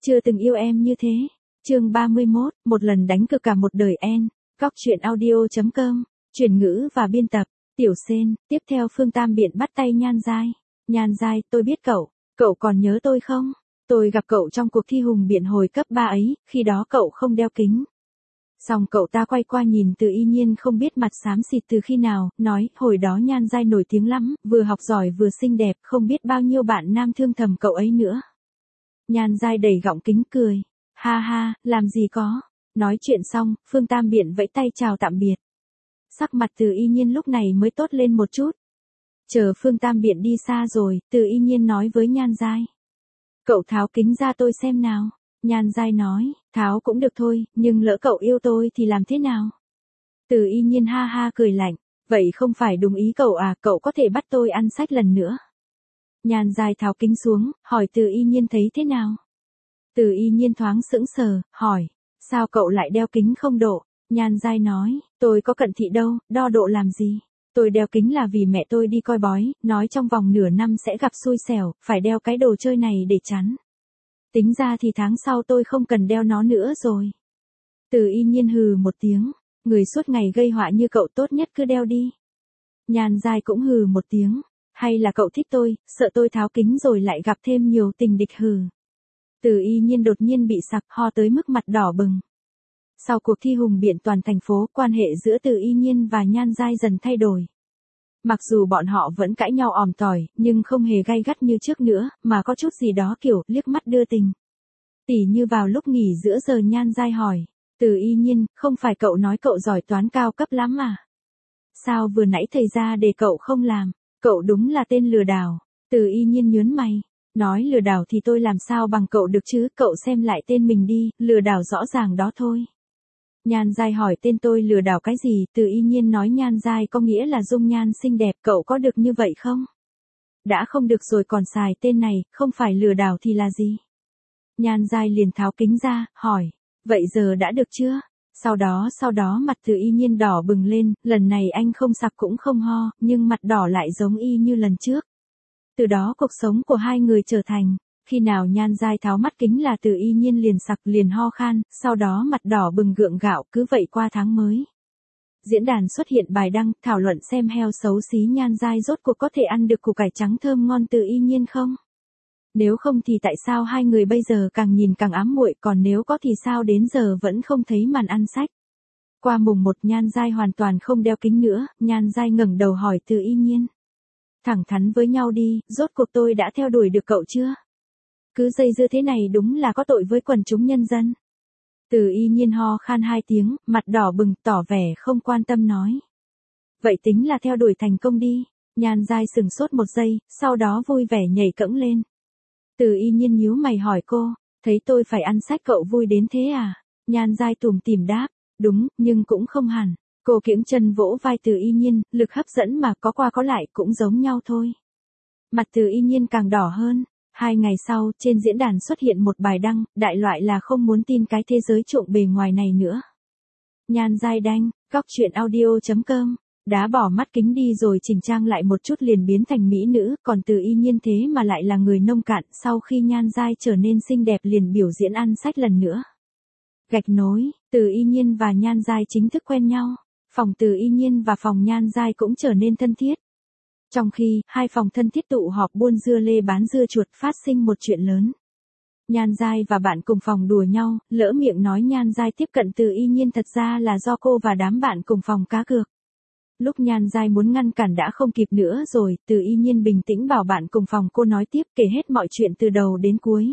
Chưa từng yêu em như thế. Chương 31, một lần đánh cược cả một đời en. Góc truyện audio.com, chuyển ngữ và biên tập, Tiểu Sên. Tiếp theo Phương Tam Biện bắt tay Nhan Giai. Nhan Giai, tôi biết cậu còn nhớ tôi không? Tôi gặp cậu trong cuộc thi hùng biện hồi cấp 3 ấy, khi đó cậu không đeo kính. Xong cậu ta quay qua nhìn Từ Y Nhiên không biết mặt xám xịt từ khi nào, nói, hồi đó Nhan Giai nổi tiếng lắm, vừa học giỏi vừa xinh đẹp, không biết bao nhiêu bạn nam thương thầm cậu ấy nữa. Nhan Giai đẩy gọng kính cười. Ha ha, làm gì có. Nói chuyện xong, Phương Tam Biện vẫy tay chào tạm biệt. Sắc mặt Từ Y Nhiên lúc này mới tốt lên một chút. Chờ Phương Tam Biện đi xa rồi, Từ Y Nhiên nói với Nhan Giai. Cậu tháo kính ra tôi xem nào. Nhan Giai nói, tháo cũng được thôi, nhưng lỡ cậu yêu tôi thì làm thế nào? Từ Y Nhiên ha ha cười lạnh, vậy không phải đúng ý cậu à, cậu có thể bắt tôi ăn sách lần nữa. Nhan Giai tháo kính xuống, hỏi Từ Y Nhiên thấy thế nào? Từ Y Nhiên thoáng sững sờ, hỏi, sao cậu lại đeo kính không độ? Nhan Giai nói, tôi có cận thị đâu, đo độ làm gì? Tôi đeo kính là vì mẹ tôi đi coi bói, nói trong vòng nửa năm sẽ gặp xui xẻo, phải đeo cái đồ chơi này để chắn. Tính ra thì tháng sau tôi không cần đeo nó nữa rồi. Từ Y Nhiên hừ một tiếng, người suốt ngày gây họa như cậu tốt nhất cứ đeo đi. Nhan Giai cũng hừ một tiếng, hay là cậu thích tôi, sợ tôi tháo kính rồi lại gặp thêm nhiều tình địch hừ. Từ Y Nhiên đột nhiên bị sặc ho tới mức mặt đỏ bừng. Sau cuộc thi hùng biện toàn thành phố, quan hệ giữa Từ Y Nhiên và Nhan Giai dần thay đổi. Mặc dù bọn họ vẫn cãi nhau òm tỏi, nhưng không hề gay gắt như trước nữa, mà có chút gì đó kiểu liếc mắt đưa tình. Tỉ như vào lúc nghỉ giữa giờ Nhan Giai hỏi, Từ Y Nhiên, không phải cậu nói cậu giỏi toán cao cấp lắm à? Sao vừa nãy thầy ra để cậu không làm? Cậu đúng là tên lừa đảo. Từ Y Nhiên nhớn mày. Nói lừa đảo thì tôi làm sao bằng cậu được chứ, cậu xem lại tên mình đi, lừa đảo rõ ràng đó thôi. Nhan Giai hỏi tên tôi lừa đảo cái gì, Từ Y Nhiên nói Nhan Giai có nghĩa là dung nhan xinh đẹp, cậu có được như vậy không? Đã không được rồi còn xài tên này, không phải lừa đảo thì là gì? Nhan Giai liền tháo kính ra, hỏi, vậy giờ đã được chưa? Sau đó mặt Từ Y Nhiên đỏ bừng lên, lần này anh không sặc cũng không ho, nhưng mặt đỏ lại giống y như lần trước. Từ đó cuộc sống của hai người trở thành, khi nào Nhan Giai tháo mắt kính là Từ Y Nhiên liền sặc liền ho khan, sau đó mặt đỏ bừng gượng gạo, cứ vậy qua tháng mới. Diễn đàn xuất hiện bài đăng, thảo luận xem heo xấu xí Nhan Giai rốt cuộc có thể ăn được củ cải trắng thơm ngon Từ Y Nhiên không? Nếu không thì tại sao hai người bây giờ càng nhìn càng ám muội, còn nếu có thì sao đến giờ vẫn không thấy màn ăn sách? Qua mùng 1 Nhan Giai hoàn toàn không đeo kính nữa, Nhan Giai ngẩng đầu hỏi Từ Y Nhiên. Thẳng thắn với nhau đi, rốt cuộc tôi đã theo đuổi được cậu chưa? Cứ dây dưa thế này đúng là có tội với quần chúng nhân dân. Từ Y Nhiên ho khan 2 tiếng, mặt đỏ bừng, tỏ vẻ không quan tâm nói. Vậy tính là theo đuổi thành công đi. Nhan Giai sừng sốt một giây, sau đó vui vẻ nhảy cẫng lên. Từ Y Nhiên nhíu mày hỏi cô, thấy tôi phải ăn sách cậu vui đến thế à? Nhan Giai tủm tỉm đáp, đúng, nhưng cũng không hẳn. Cô kiễng chân vỗ vai Từ Y Nhiên, lực hấp dẫn mà có qua có lại cũng giống nhau thôi. Mặt Từ Y Nhiên càng đỏ hơn. 2 ngày sau, trên diễn đàn xuất hiện một bài đăng, đại loại là không muốn tin cái thế giới trộm bề ngoài này nữa. Nhan Giai đanh, góc truyện audio.com, đã bỏ mắt kính đi rồi chỉnh trang lại một chút liền biến thành mỹ nữ, còn Từ Y Nhiên thế mà lại là người nông cạn, sau khi Nhan Giai trở nên xinh đẹp liền biểu diễn ăn sách lần nữa. Gạch nối, Từ Y Nhiên và Nhan Giai chính thức quen nhau, phòng Từ Y Nhiên và phòng Nhan Giai cũng trở nên thân thiết. Trong khi, hai phòng thân thiết tụ họp buôn dưa lê bán dưa chuột phát sinh một chuyện lớn. Nhan Giai và bạn cùng phòng đùa nhau, lỡ miệng nói Nhan Giai tiếp cận Từ Y Nhiên thật ra là do cô và đám bạn cùng phòng cá cược. Lúc Nhan Giai muốn ngăn cản đã không kịp nữa rồi, Từ Y Nhiên bình tĩnh bảo bạn cùng phòng cô nói tiếp kể hết mọi chuyện từ đầu đến cuối.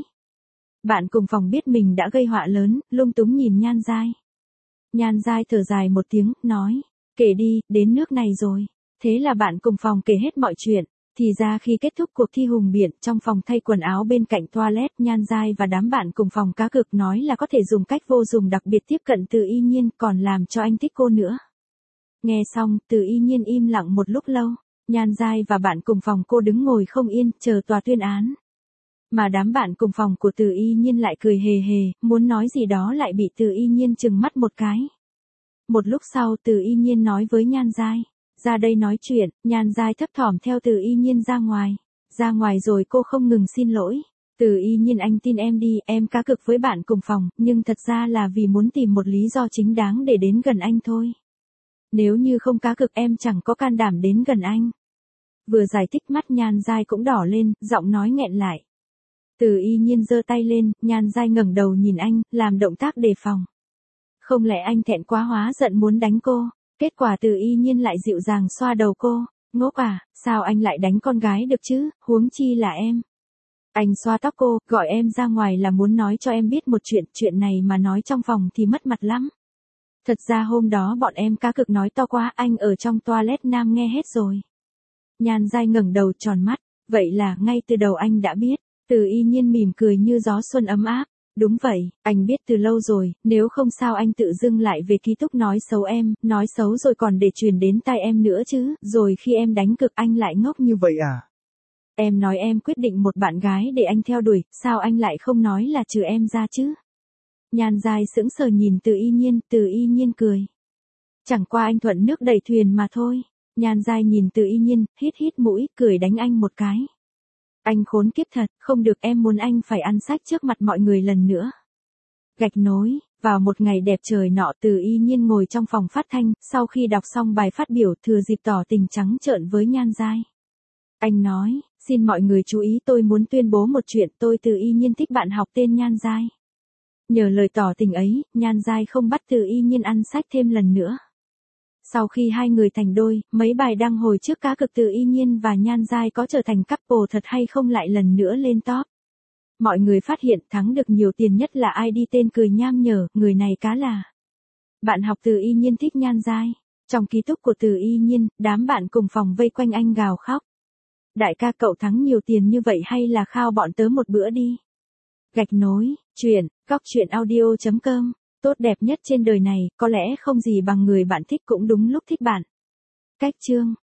Bạn cùng phòng biết mình đã gây họa lớn, lung túng nhìn Nhan Giai. Nhan Giai thở dài một tiếng, nói, kể đi, đến nước này rồi. Thế là bạn cùng phòng kể hết mọi chuyện. Thì ra khi kết thúc cuộc thi hùng biện, trong phòng thay quần áo bên cạnh toilet, Nhan Giai và đám bạn cùng phòng cá cược nói là có thể dùng cách vô dụng đặc biệt tiếp cận Từ Y Nhiên, còn làm cho anh thích cô nữa. Nghe xong, Từ Y Nhiên im lặng một lúc lâu. Nhan Giai và bạn cùng phòng cô đứng ngồi không yên, chờ tòa tuyên án. Mà đám bạn cùng phòng của Từ Y Nhiên lại cười hề hề, muốn nói gì đó lại bị Từ Y Nhiên trừng mắt một cái. Một lúc sau Từ Y Nhiên nói với Nhan Giai, ra đây nói chuyện. Nhan Giai thấp thỏm theo Từ Y Nhiên ra ngoài. Ra ngoài rồi cô không ngừng xin lỗi. Từ Y Nhiên anh tin em đi, em cá cược với bạn cùng phòng, nhưng thật ra là vì muốn tìm một lý do chính đáng để đến gần anh thôi. Nếu như không cá cược em chẳng có can đảm đến gần anh. Vừa giải thích mắt Nhan Giai cũng đỏ lên, giọng nói nghẹn lại. Từ Y Nhiên giơ tay lên, Nhan Giai ngẩng đầu nhìn anh, làm động tác đề phòng. Không lẽ anh thẹn quá hóa giận muốn đánh cô? Kết quả Từ Y Nhiên lại dịu dàng xoa đầu cô. Ngốc à, sao anh lại đánh con gái được chứ, huống chi là em. Anh xoa tóc cô, gọi em ra ngoài là muốn nói cho em biết một chuyện này mà nói trong phòng thì mất mặt lắm. Thật ra hôm đó bọn em cá cược nói to quá, anh ở trong toilet nam nghe hết rồi. Nhan Giai ngẩng đầu tròn mắt, vậy là ngay từ đầu anh đã biết. Từ Y Nhiên mỉm cười như gió xuân ấm áp. Đúng vậy, anh biết từ lâu rồi, nếu không sao anh tự dưng lại về ký túc nói xấu em, nói xấu rồi còn để truyền đến tai em nữa chứ, rồi khi em đánh cực anh lại ngốc như vậy à? Em nói em quyết định một bạn gái để anh theo đuổi, sao anh lại không nói là trừ em ra chứ? Nhan Giai sững sờ nhìn Từ Y Nhiên cười. Chẳng qua anh thuận nước đẩy thuyền mà thôi. Nhan Giai nhìn Từ Y Nhiên, hít mũi, cười đánh anh một cái. Anh khốn kiếp thật, không được, em muốn anh phải ăn sách trước mặt mọi người lần nữa. Gạch nối, vào một ngày đẹp trời nọ Từ Y Nhiên ngồi trong phòng phát thanh, sau khi đọc xong bài phát biểu thừa dịp tỏ tình trắng trợn với Nhan Giai. Anh nói, xin mọi người chú ý, tôi muốn tuyên bố một chuyện, tôi Từ Y Nhiên thích bạn học tên Nhan Giai. Nhờ lời tỏ tình ấy, Nhan Giai không bắt Từ Y Nhiên ăn sách thêm lần nữa. Sau khi hai người thành đôi, mấy bài đăng hồi trước cá cược Từ Y Nhiên và Nhan Giai có trở thành couple thật hay không lại lần nữa lên top. Mọi người phát hiện thắng được nhiều tiền nhất là ai đi tên cười nham nhở, người này cá là bạn học Từ Y Nhiên thích Nhan Giai. Trong ký túc của Từ Y Nhiên, đám bạn cùng phòng vây quanh anh gào khóc. Đại ca cậu thắng nhiều tiền như vậy hay là khao bọn tớ một bữa đi. Gạch nối, chuyện, góc chuyện audio.com. Tốt đẹp nhất trên đời này, có lẽ không gì bằng người bạn thích cũng đúng lúc thích bạn. Cách chương